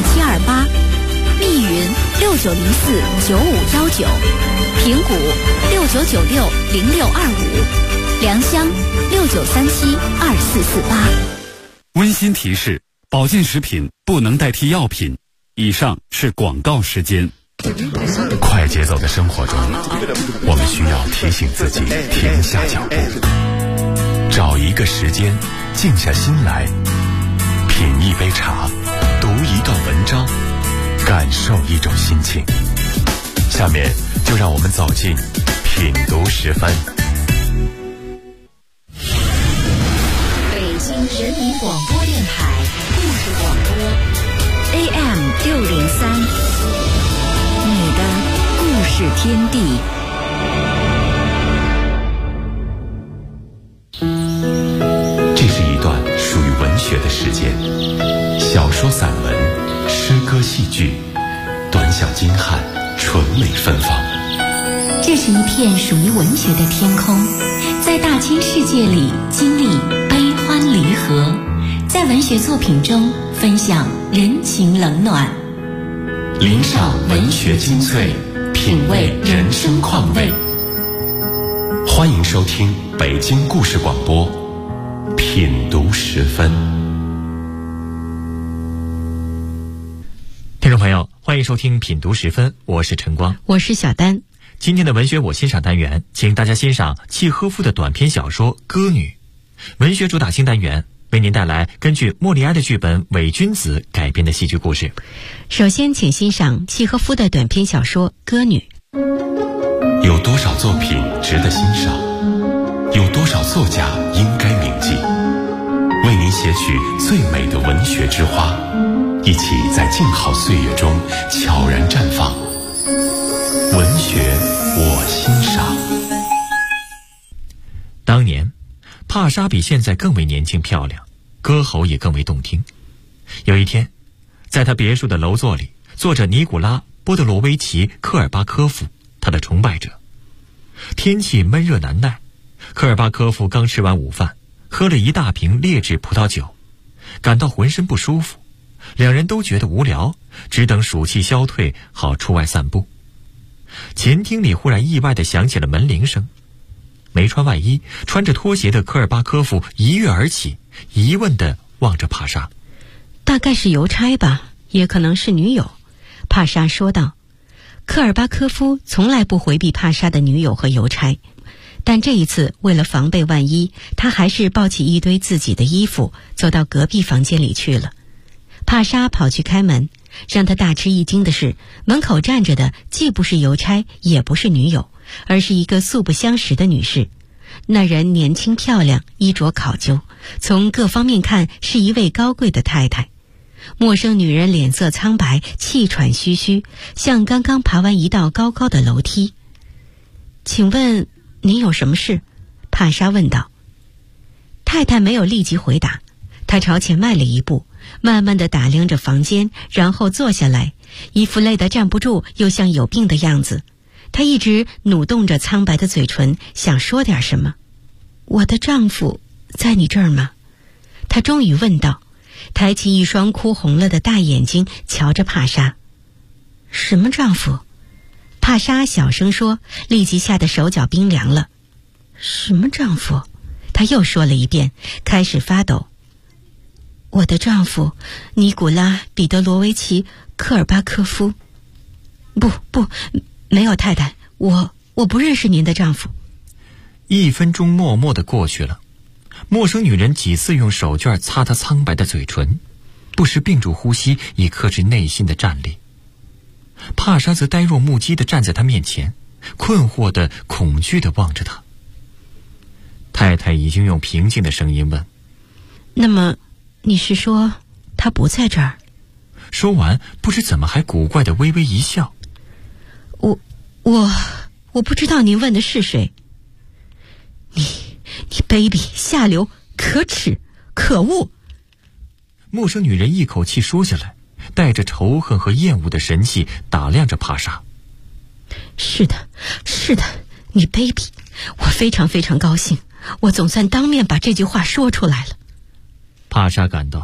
792728，密云69049519，平谷69960625，良乡69372448。 温馨提示：保健食品不能代替药品。以上是广告时间。 快节奏的生活中，我们需要提醒自己停下脚步，找一个时间静下心来，品一杯茶，读一段文章，感受一种心情。下面就让我们走进品读10分。 北京人民广播电台故事广播 AM603，你的故事天地。 这是一段属于文学的时间，小说、散文、诗歌、戏剧，短小精悍，纯美芬芳。 这是一片属于文学的天空，在大千世界里经历悲欢离合，在文学作品中分享人情冷暖， 聆赏文学精粹，品味人生况味。欢迎收听北京故事广播品读10分。 听众朋友，欢迎收听品读10分，我是陈光， 我是小丹。 今天的文学我欣赏单元，请大家欣赏契诃夫的短篇小说《歌女》。文学主打新单元为您带来根据莫里埃的剧本《伪君子》改编的戏剧故事。 首先请欣赏契诃夫的短篇小说《歌女》。 有多少作品值得欣赏？有多少作家应该铭记？为您写取最美的文学之花，一起在静好岁月中悄然绽放。文学我欣赏。 当年帕莎比现在更为年轻漂亮，歌喉也更为动听。有一天，在他别墅的楼座里坐着尼古拉·波德罗维奇·科尔巴科夫，他的崇拜者。天气闷热难耐，科尔巴科夫刚吃完午饭，喝了一大瓶劣质葡萄酒，感到浑身不舒服。两人都觉得无聊，只等暑气消退，好出外散步。前厅里忽然意外地响起了门铃声。没穿外衣，穿着拖鞋的科尔巴科夫一跃而起，疑问地望着帕莎。 大概是邮差吧，也可能是女友，帕莎说道。科尔巴科夫从来不回避帕莎的女友和邮差，但这一次为了防备万一，他还是抱起一堆自己的衣服走到隔壁房间里去了。帕莎跑去开门，让他大吃一惊的是，门口站着的既不是邮差，也不是女友，而是一个素不相识的女士。那人年轻漂亮，衣着考究，从各方面看是一位高贵的太太。陌生女人脸色苍白，气喘吁吁，像刚刚爬完一道高高的楼梯。请问您有什么事？帕莎问道。太太没有立即回答，她朝前迈了一步，慢慢地打量着房间，然后坐下来，一副累得站不住又像有病的样子。她一直努动着苍白的嘴唇，想说点什么。我的丈夫在你这儿吗？她终于问道，抬起一双哭红了的大眼睛瞧着帕莎。什么丈夫？帕莎小声说，立即吓得手脚冰凉了。什么丈夫？她又说了一遍，开始发抖。我的丈夫尼古拉·彼得罗维奇·科尔巴科夫。不，没有太太，我不认识您的丈夫。 1分钟默默地过去了，陌生女人几次用手绢擦她苍白的嘴唇，不时屏住呼吸，以克制内心的战栗。帕莎则呆若木鸡地站在她面前，困惑地、恐惧地望着她。太太已经用平静的声音问： 那么你是说他不在这儿？ 说完，不知怎么还古怪地微微一笑。 我不知道您问的是谁。你卑鄙、下流、可耻、可恶！ 陌生女人一口气说下来，带着仇恨和厌恶的神气打量着帕莎。 是的，你卑鄙！我非常非常高兴，我总算当面把这句话说出来了。 帕莎感到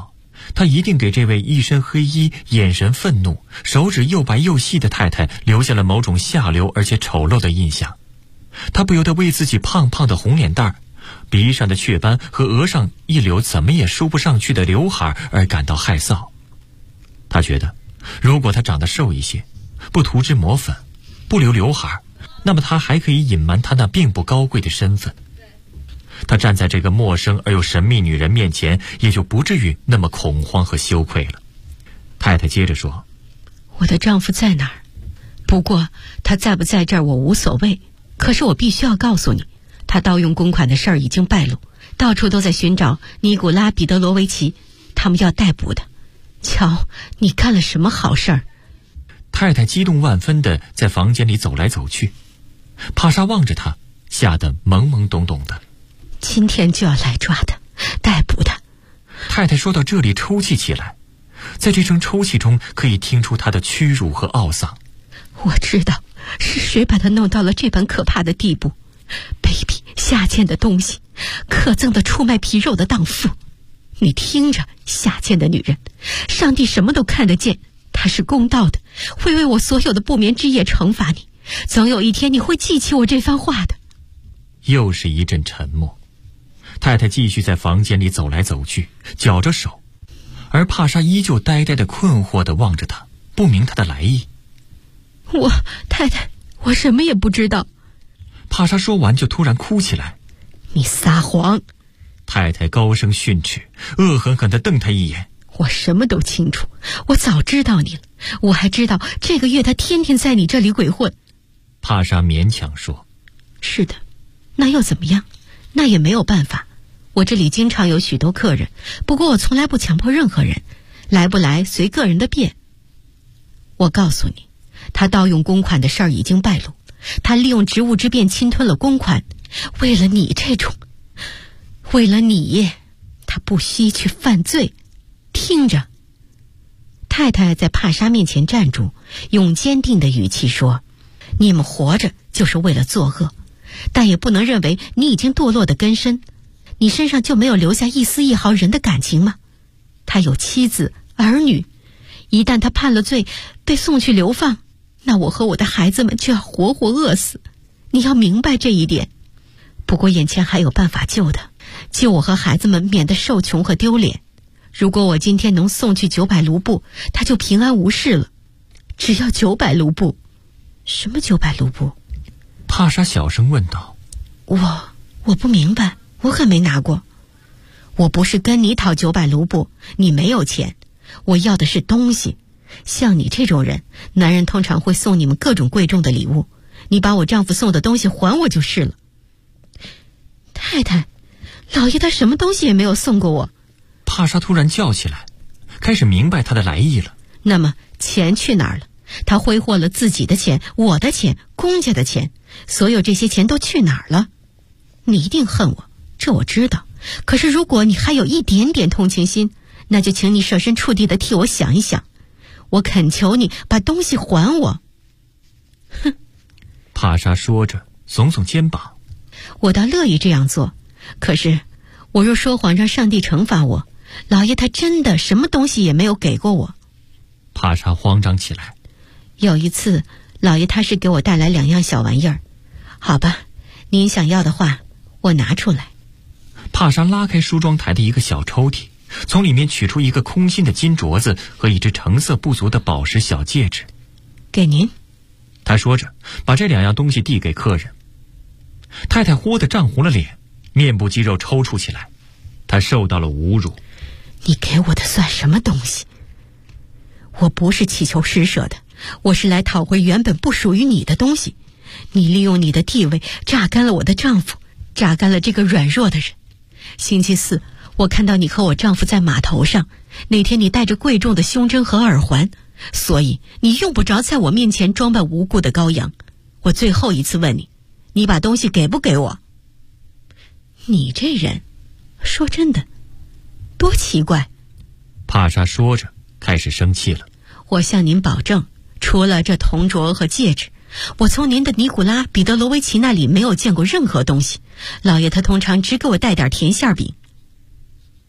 他一定给这位一身黑衣、眼神愤怒、手指又白又细的太太留下了某种下流而且丑陋的印象。他不由得为自己胖胖的红脸蛋儿、鼻上的雀斑和额上一绺怎么也梳不上去的刘海而感到害臊。他觉得，如果他长得瘦一些，不涂脂抹粉，不留刘海，那么他还可以隐瞒他那并不高贵的身份。他站在这个陌生而又神秘女人面前，也就不至于那么恐慌和羞愧了。太太接着说：“ 我的丈夫在哪儿？不过他在不在这儿我无所谓，可是我必须要告诉你，他盗用公款的事儿已经败露，到处都在寻找尼古拉·彼得罗维奇，他们要逮捕的。瞧，你干了什么好事儿？” 太太激动万分地在房间里走来走去，帕莎望着他，吓得懵懵懂懂的。 今天就要来抓他，逮捕他。 太太说到这里抽泣起来，在这声抽泣中可以听出她的屈辱和懊丧。 我知道是谁把他弄到了这般可怕的地步，卑鄙下贱的东西，可憎的出卖皮肉的荡妇。你听着，下贱的女人，上帝什么都看得见，他是公道的，会为我所有的不眠之夜惩罚你。总有一天你会记起我这番话的。 又是一阵沉默。太太继续在房间里走来走去，绞着手，而帕莎依旧呆呆的困惑地望着他，不明他的来意。 太太，我什么也不知道。 帕莎说完就突然哭起来。 你撒谎！ 太太高声训斥，恶狠狠地瞪他一眼。 我什么都清楚，我早知道你了，我还知道这个月他天天在你这里鬼混。 帕莎勉强说：“ 是的，那又怎么样？那也没有办法。我这里经常有许多客人，不过我从来不强迫任何人，来不来随个人的便。我告诉你，他盗用公款的事儿已经败露，他利用职务之便侵吞了公款，为了你，他不惜去犯罪。听着。”太太在帕莎面前站住，用坚定的语气说：“你们活着就是为了作恶，但也不能认为你已经堕落的根深，你身上就没有留下一丝一毫人的感情吗？他有妻子儿女，一旦他判了罪，被送去流放，那我和我的孩子们就要活活饿死。你要明白这一点。不过眼前还有办法救的，救我和孩子们免得受穷和丢脸。如果我今天能送去900卢布，他就平安无事了。只要900卢布。”“什么900卢布？” 帕莎小声问道。 我不明白，我可没拿过。我不是跟你讨900卢布，你没有钱，我要的是东西。像你这种人，男人通常会送你们各种贵重的礼物，你把我丈夫送的东西还我就是了。”“太太，老爷他什么东西也没有送过我。” 帕莎突然叫起来，开始明白他的来意了。 “那么钱去哪儿了？他挥霍了自己的钱，我的钱，公家的钱，所有这些钱都去哪儿了？你一定恨我，这我知道。可是如果你还有一点点同情心，那就请你设身处地的替我想一想。我恳求你把东西还我。”“哼！” 帕莎说着耸耸肩膀。 “我倒乐意这样做，可是我若说谎让上帝惩罚我，老爷他真的什么东西也没有给过我。” 帕莎慌张起来。 “有一次老爷他是给我带来2样小玩意儿，好吧，您想要的话我拿出来。” 帕莎拉开梳妆台的一个小抽屉，从里面取出一个空心的金镯子和一只成色不足的宝石小戒指。 “给您。” 他说着把这2样东西递给客人。太太忽地涨红了脸，面部肌肉抽搐起来。她受到了侮辱。 “你给我的算什么东西？我不是祈求施舍的，我是来讨回原本不属于你的东西。你利用你的地位榨干了我的丈夫，榨干了这个软弱的人。星期4我看到你和我丈夫在码头上，那天你带着贵重的胸针和耳环，所以你用不着在我面前装扮无辜的羔羊。我最后一次问你，你把东西给不给我？你这人，说真的，多奇怪。” 帕莎说着开始生气了。 “我向您保证，除了这铜镯和戒指，我从您的尼古拉·彼得罗维奇那里没有见过任何东西。老爷他通常只给我带点甜馅饼。”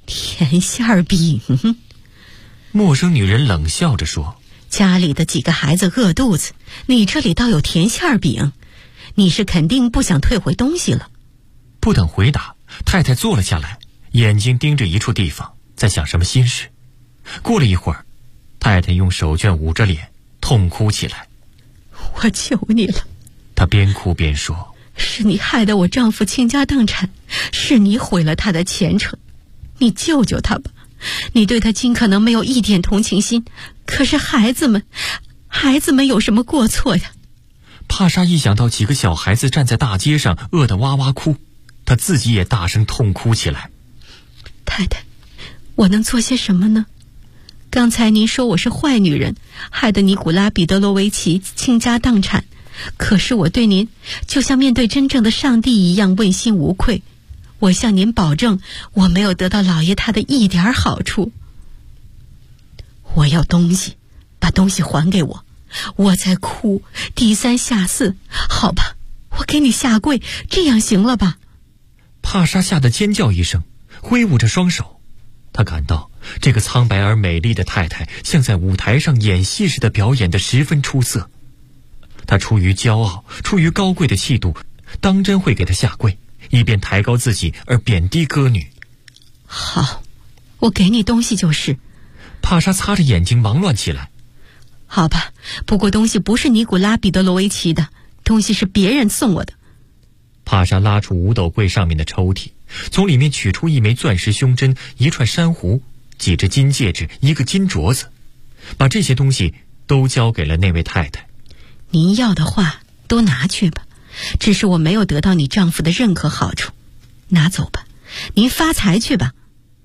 甜馅饼。 陌生女人冷笑着说， 家里的几个孩子饿肚子，你这里倒有甜馅饼，你是肯定不想退回东西了。 不等回答，太太坐了下来，眼睛盯着一处地方，在想什么心事。过了一会儿，太太用手绢捂着脸，痛哭起来。 我求你了， 她边哭边说， 是你害得我丈夫倾家荡产，是你毁了他的前程，你救救他吧。你对他尽可能没有一点同情心，可是孩子们有什么过错呀？ 帕莎一想到几个小孩子站在大街上饿得哇哇哭，她自己也大声痛哭起来。 太太，我能做些什么呢？刚才您说我是坏女人，害得尼古拉·彼得罗维奇倾家荡产，可是我对您就像面对真正的上帝一样问心无愧。我向您保证，我没有得到老爷他的一点好处。我要东西，把东西还给我。我在哭，低三下四，好吧，我给你下跪，这样行了吧？ 帕莎吓得尖叫一声，挥舞着双手。她感到这个苍白而美丽的太太像在舞台上演戏似的表演得十分出色。她出于骄傲，出于高贵的气度，当真会给她下跪，以便抬高自己而贬低歌女。 好，我给你东西就是。 帕莎擦着眼睛忙乱起来。 好吧，不过东西不是尼古拉·彼得罗维奇的，东西是别人送我的。 帕莎拉出五斗柜上面的抽屉，从里面取出一枚钻石胸针、一串珊瑚、几只金戒指、一个金镯子，把这些东西都交给了那位太太。 您要的话都拿去吧，只是我没有得到你丈夫的任何好处，拿走吧，您发财去吧。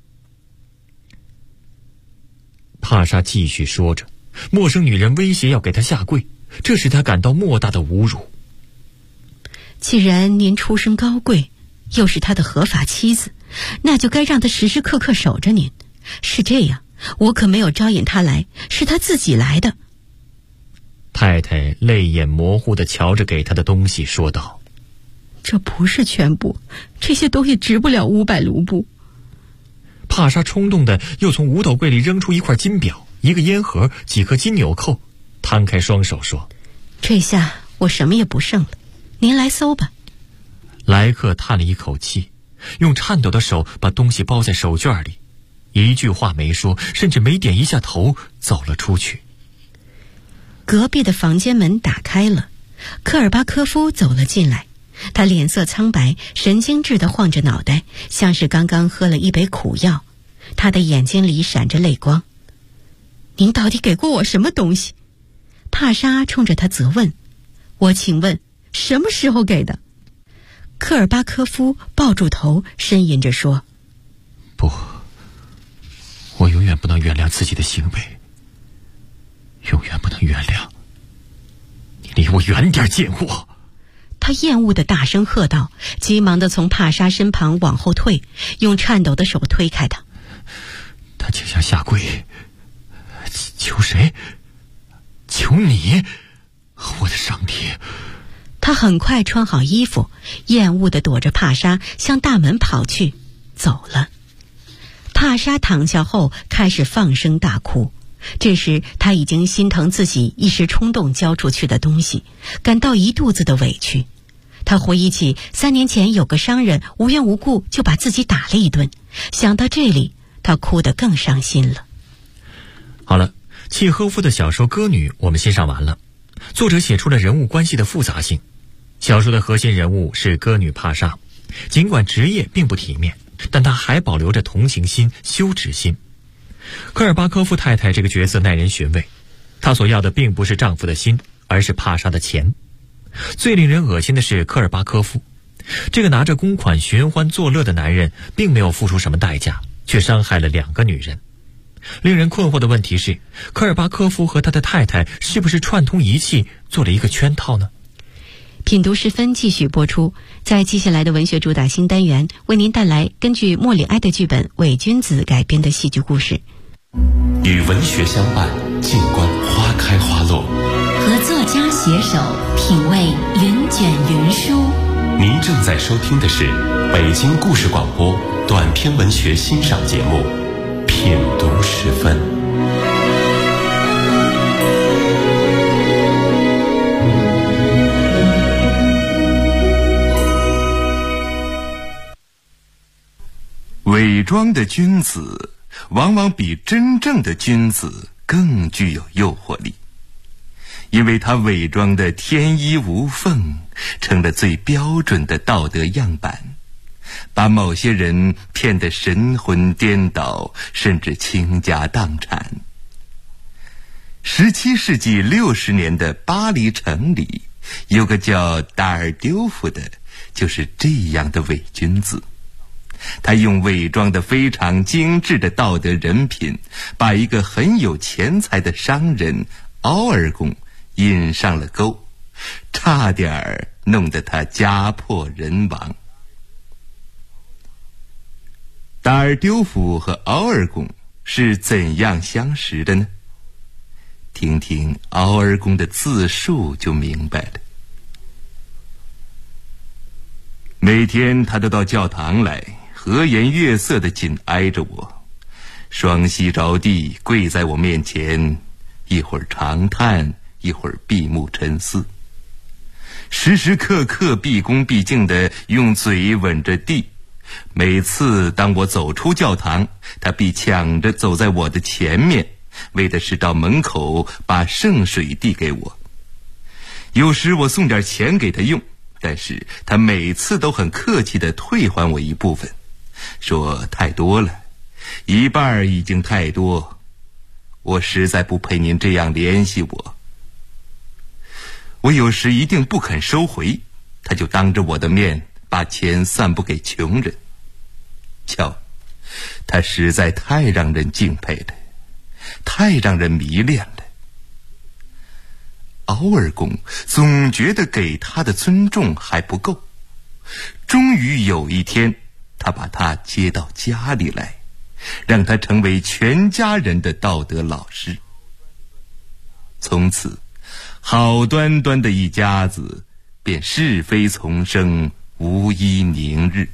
帕莎继续说着，陌生女人威胁要给她下跪，这使她感到莫大的侮辱。 既然您出身高贵，又是他的合法妻子，那就该让他时时刻刻守着您。是这样，我可没有招引他来，是他自己来的。 太太泪眼模糊地瞧着给她的东西，说道： 这不是全部，这些东西值不了500卢布。 帕莎冲动地又从五斗柜里扔出一块金表、一个烟盒、几颗金纽扣，摊开双手说： 这下我什么也不剩了，您来搜吧。 莱克叹了一口气，用颤抖的手把东西包在手绢里，一句话没说，甚至没点一下头，走了出去。 隔壁的房间门打开了，科尔巴科夫走了进来，他脸色苍白，神经质地晃着脑袋，像是刚刚喝了一杯苦药。他的眼睛里闪着泪光。您到底给过我什么东西？帕莎冲着他责问。我请问，什么时候给的？科尔巴科夫抱住头，呻吟着说： 不，我永远不能原谅自己的行为，永远不能原谅。你离我远点，贱货！ 他厌恶地大声喝道，急忙地从帕莎身旁往后退，用颤抖的手推开他。 他竟想下跪，求谁？求你，我的上帝！ 他很快穿好衣服，厌恶地躲着帕莎向大门跑去，走了。帕莎躺下后开始放声大哭，这时他已经心疼自己一时冲动交出去的东西，感到一肚子的委屈。他回忆起3年前有个商人无缘无故就把自己打了一顿，想到这里，他哭得更伤心了。 好了，契诃夫的小说《歌女》我们欣赏完了。作者写出了人物关系的复杂性。小说的核心人物是歌女帕莎，尽管职业并不体面，但她还保留着同情心、羞耻心。科尔巴科夫太太这个角色耐人寻味，她所要的并不是丈夫的心，而是帕莎的钱。最令人恶心的是科尔巴科夫，这个拿着公款寻欢作乐的男人并没有付出什么代价，却伤害了2个女人。令人困惑的问题是，科尔巴科夫和他的太太是不是串通一气做了一个圈套呢？ 品读时分继续播出，在接下来的文学主打新单元，为您带来根据莫里埃的剧本《伪君子》改编的戏剧故事。 与文学相伴，静观花开花落。 和作家携手品味云卷云舒。 您正在收听的是北京故事广播短篇文学欣赏节目《品读时分》。 伪装的君子往往比真正的君子更具有诱惑力，因为他伪装的天衣无缝，成了最标准的道德样板，把某些人骗得神魂颠倒，甚至倾家荡产。17世纪60年的巴黎城里，有个叫达尔丢夫的，就是这样的伪君子。他用伪装的非常精致的道德人品，把一个很有钱财的商人奥尔贡引上了钩，差点弄得他家破人亡。达尔丢夫和奥尔贡是怎样相识的呢？听听奥尔贡的自述就明白了。每天他都到教堂来，和颜悦色地紧挨着我，双膝着地跪在我面前，一会儿长叹，一会儿闭目沉思，时时刻刻毕恭毕敬地用嘴吻着地。每次当我走出教堂，他必抢着走在我的前面，为的是到门口把圣水递给我。有时我送点钱给他用，但是他每次都很客气地退还我一部分，说太多了，一半已经太多，我实在不配您这样联系我。我有时一定不肯收回，他就当着我的面把钱散布给穷人。瞧，他实在太让人敬佩了，太让人迷恋了。奥尔贡总觉得给他的尊重还不够，终于有一天，他把他接到家里来，让他成为全家人的道德老师。从此，好端端的一家子便是非丛生，无一宁日。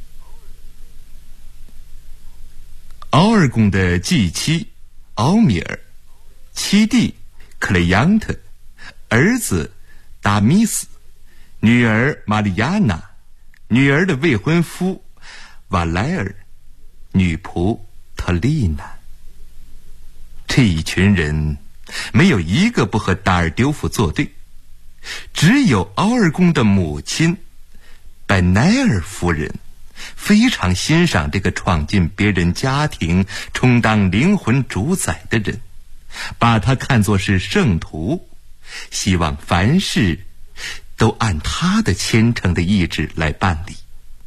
奥尔贡的继妻奥米尔，妻弟克雷扬特，儿子达米斯，女儿玛丽亚娜，女儿的未婚夫瓦莱尔，女仆特丽娜。这一群人没有一个不和达尔丢夫作对，只有奥尔贡的母亲拜奈尔夫人非常欣赏这个闯进别人家庭充当灵魂主宰的人，把他看作是圣徒，希望凡事都按他的虔诚的意志来办理。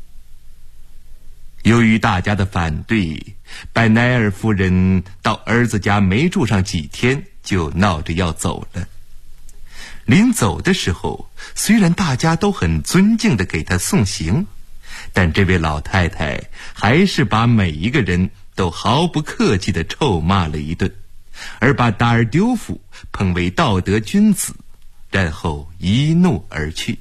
由于大家的反对，拜奈尔夫人到儿子家没住上几天，就闹着要走了。临走的时候，虽然大家都很尊敬地给他送行，但这位老太太还是把每一个人都毫不客气地臭骂了一顿，而把达尔丢夫捧为道德君子，然后一怒而去。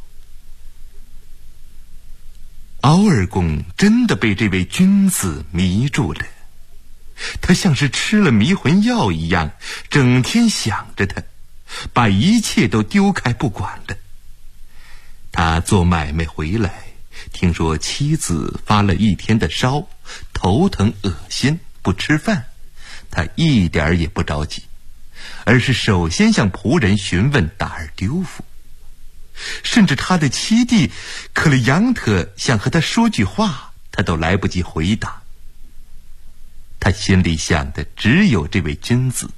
奥尔贡真的被这位君子迷住了，他像是吃了迷魂药一样，整天想着他，把一切都丢开不管了。他做买卖回来，听说妻子发了一天的烧，头疼恶心，不吃饭，他一点也不着急，而是首先向仆人询问达尔丢夫。甚至他的妻弟克雷扬特想和他说句话，他都来不及回答。他心里想的只有这位君子。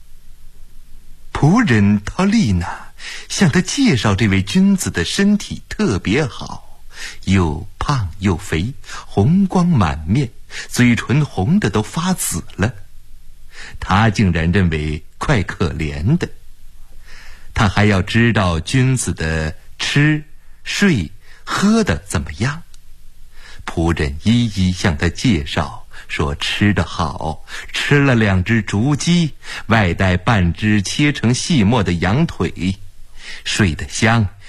仆人陶丽娜向他介绍这位君子的身体特别好，又胖又肥，红光满面，嘴唇红的都发紫了。他竟然认为怪可怜的。他还要知道君子的吃、睡、喝的怎么样。仆人一一向他介绍，说吃得好，吃了2只竹鸡，外带半只切成细末的羊腿；睡得香，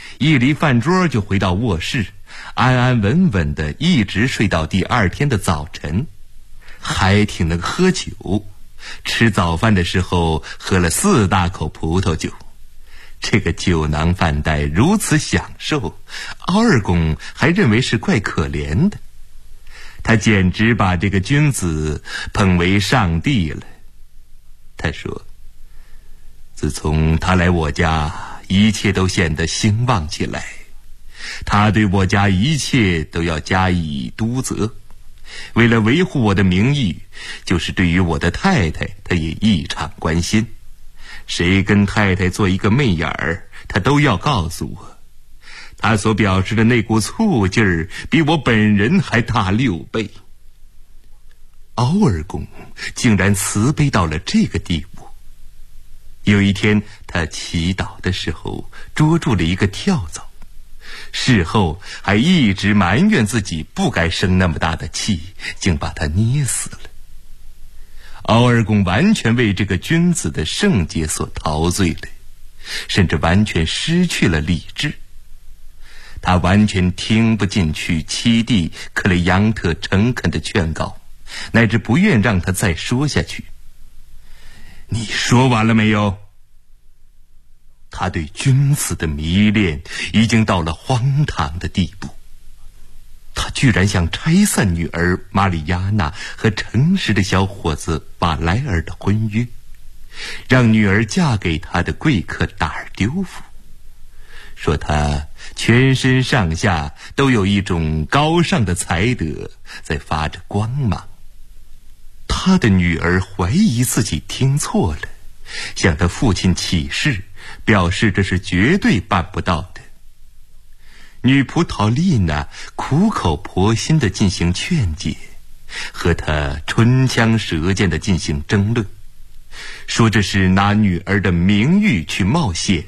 一离饭桌就回到卧室，安安稳稳的一直睡到第二天的早晨，还挺能喝酒。吃早饭的时候喝了4大口葡萄酒，这个酒囊饭袋如此享受，敖二公还认为是怪可怜的。他简直把这个君子捧为上帝了。他说，自从他来我家，一切都显得兴旺起来，他对我家一切都要加以督责。为了维护我的名誉，就是对于我的太太，他也异常关心。谁跟太太做一个媚眼儿，他都要告诉我。他所表示的那股醋劲儿，比我本人还大6倍。敖二公竟然慈悲到了这个地步。有一天，他祈祷的时候捉住了一个跳蚤，事后还一直埋怨自己不该生那么大的气，竟把他捏死了。敖二公完全为这个君子的圣洁所陶醉了，甚至完全失去了理智。他完全听不进去七弟克雷扬特诚恳的劝告，乃至不愿让他再说下去。你说完了没有？他对君子的迷恋已经到了荒唐的地步。他居然想拆散女儿玛丽亚娜和诚实的小伙子瓦莱尔的婚约，让女儿嫁给他的贵客达尔丢夫，说他全身上下都有一种高尚的才德在发着光芒。他的女儿怀疑自己听错了，向他父亲起誓，表示这是绝对办不到的。女仆陶丽娜苦口婆心地进行劝解，和他唇枪舌剑地进行争论，说这是拿女儿的名誉去冒险。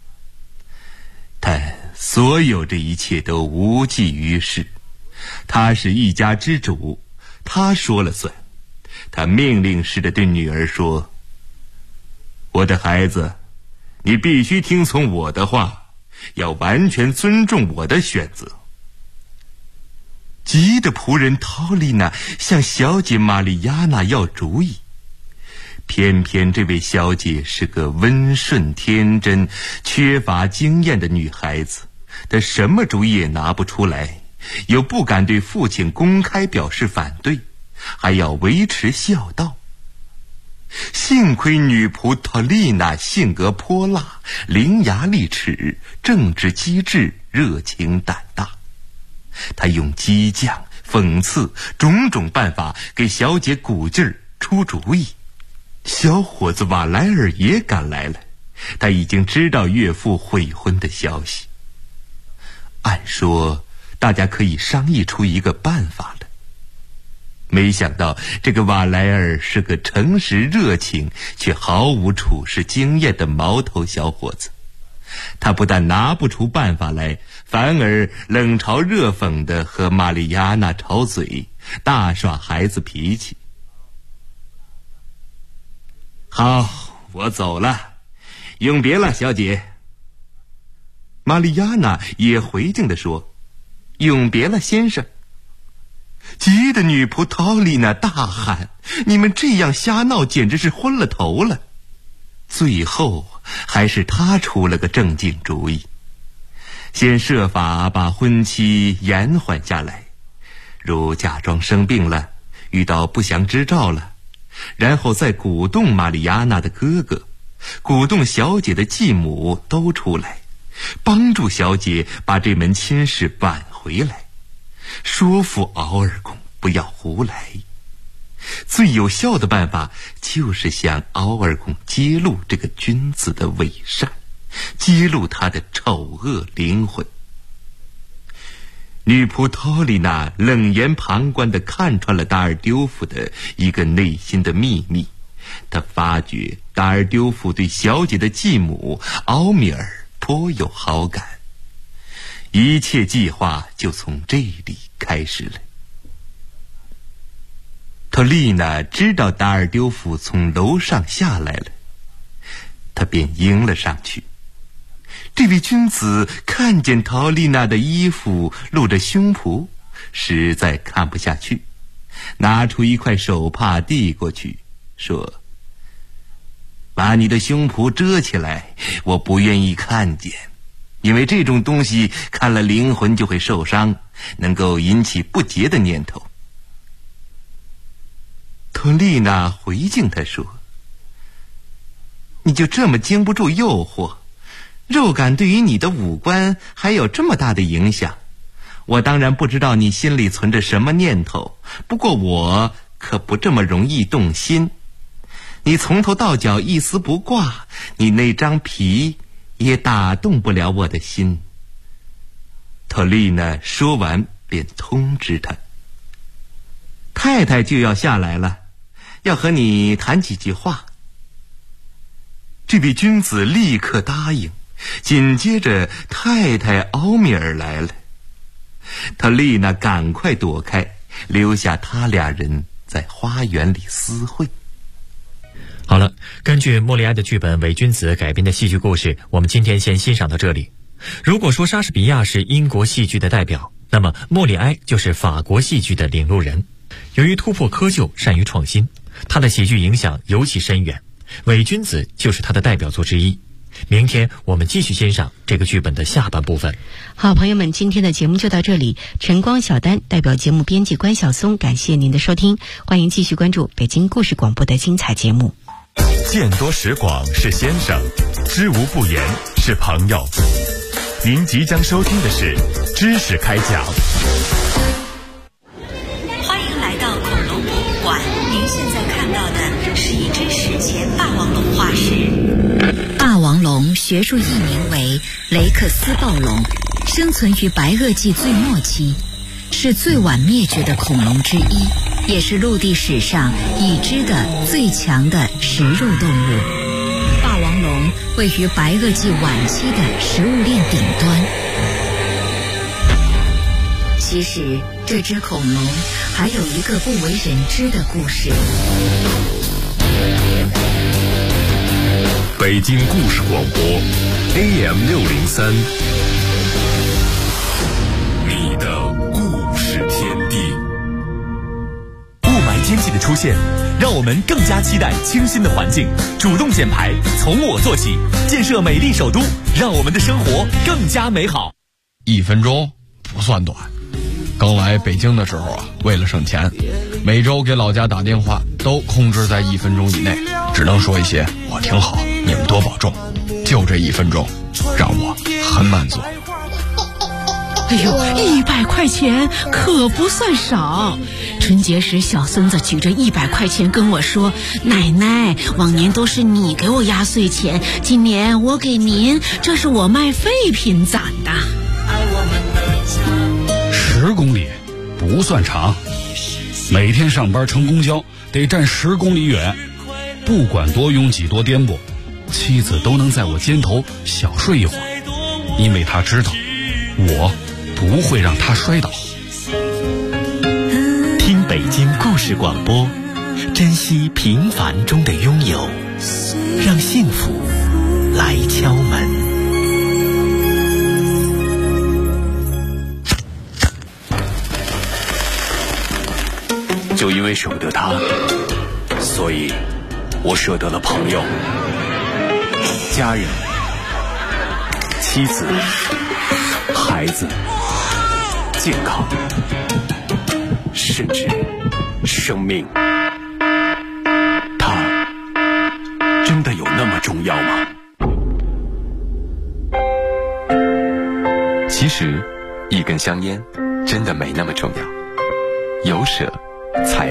但所有这一切都无济于事。他是一家之主，他说了算。他命令似的对女儿说，我的孩子，你必须听从我的话，要完全尊重我的选择。急的仆人陶丽娜向小姐玛丽亚娜要主意，偏偏这位小姐是个温顺天真、缺乏经验的女孩子，她什么主意也拿不出来，又不敢对父亲公开表示反对，还要维持孝道。幸亏女仆陶丽娜性格泼辣，伶牙俐齿，正直机智，热情胆大。她用激将、讽刺种种办法给小姐鼓劲儿出主意。小伙子瓦莱尔也赶来了，他已经知道岳父悔婚的消息。按说大家可以商议出一个办法了，没想到这个瓦莱尔是个诚实热情却毫无处事经验的毛头小伙子。他不但拿不出办法来，反而冷嘲热讽地和玛丽亚娜吵嘴，大耍孩子脾气。好，我走了，永别了，小姐。玛丽亚娜也回敬地说，永别了，先生。急得女仆陶丽娜大喊，你们这样瞎闹简直是昏了头了。最后还是他出了个正经主意，先设法把婚期延缓下来，如假装生病了，遇到不祥之兆了，然后再鼓动玛丽亚娜的哥哥，鼓动小姐的继母都出来，帮助小姐把这门亲事挽回来，说服敖二公不要胡来。最有效的办法就是向敖二公揭露这个君子的伪善，揭露他的丑恶灵魂。女仆托丽娜冷眼旁观地看穿了达尔丢夫的一个内心的秘密，她发觉达尔丢夫对小姐的继母敖米尔颇有好感，一切计划就从这里开始了。托丽娜知道达尔丢夫从楼上下来了，她便迎了上去。 这位君子看见陶丽娜的衣服露着胸脯，实在看不下去，拿出一块手帕递过去，说：把你的胸脯遮起来，我不愿意看见，因为这种东西看了灵魂就会受伤，能够引起不洁的念头。托丽娜回敬他说：你就这么经不住诱惑？肉感对于你的五官还有这么大的影响？我当然不知道你心里存着什么念头，不过我可不这么容易动心。你从头到脚一丝不挂，你那张皮也打动不了我的心。特丽娜说完便通知他：太太就要下来了，要和你谈几句话。这位君子立刻答应，紧接着太太奥米尔来了。特丽娜赶快躲开，留下他俩人在花园里私会。 好了，根据莫里埃的剧本《伪君子》改编的戏剧故事，我们今天先欣赏到这里。如果说莎士比亚是英国戏剧的代表，那么莫里埃就是法国戏剧的领路人。由于突破窠臼，善于创新，他的喜剧影响尤其深远，《伪君子》就是他的代表作之一。明天我们继续欣赏这个剧本的下半部分。 好，朋友们，今天的节目就到这里。晨光小丹代表节目编辑关晓松，感谢您的收听，欢迎继续关注北京故事广播的精彩节目。 见多识广是先生，知无不言是朋友。您即将收听的是知识开讲。 欢迎来到恐龙博物馆，您现在看到的是一只史前霸王龙化石。霸王龙学术译名为雷克斯暴龙，生存于白垩纪最末期，是最晚灭绝的恐龙之一，也是陆地史上已知的最强的食肉动物。霸王龙位于白垩纪晚期的食物链顶端。其实这只恐龙还有一个不为人知的故事。 北京故事广播 AM603，你的故事天地。 雾霾天气的出现，让我们更加期待清新的环境。主动减排，从我做起，建设美丽首都，让我们的生活更加美好。 1分钟不算短。刚来北京的时候啊，为了省钱，每周给老家打电话都控制在1分钟以内，只能说一些我挺好，你们多保重。就这1分钟，让我很满足。 哎呦，100块钱可不算少。春节时，小孙子举着100块钱跟我说：“奶奶，往年都是你给我压岁钱，今年我给您，这是我卖废品攒的。 ”10公里不算长，每天上班乘公交得站10公里远，不管多拥挤多颠簸，妻子都能在我肩头小睡一会儿，因为她知道我不会让她摔倒。 听北京故事广播，珍惜平凡中的拥有，让幸福来敲门。 就因为舍不得他，所以我舍得了朋友、家人、妻子、孩子、健康，甚至生命。他真的有那么重要吗？ 其实，一根香烟真的没那么重要，有舍才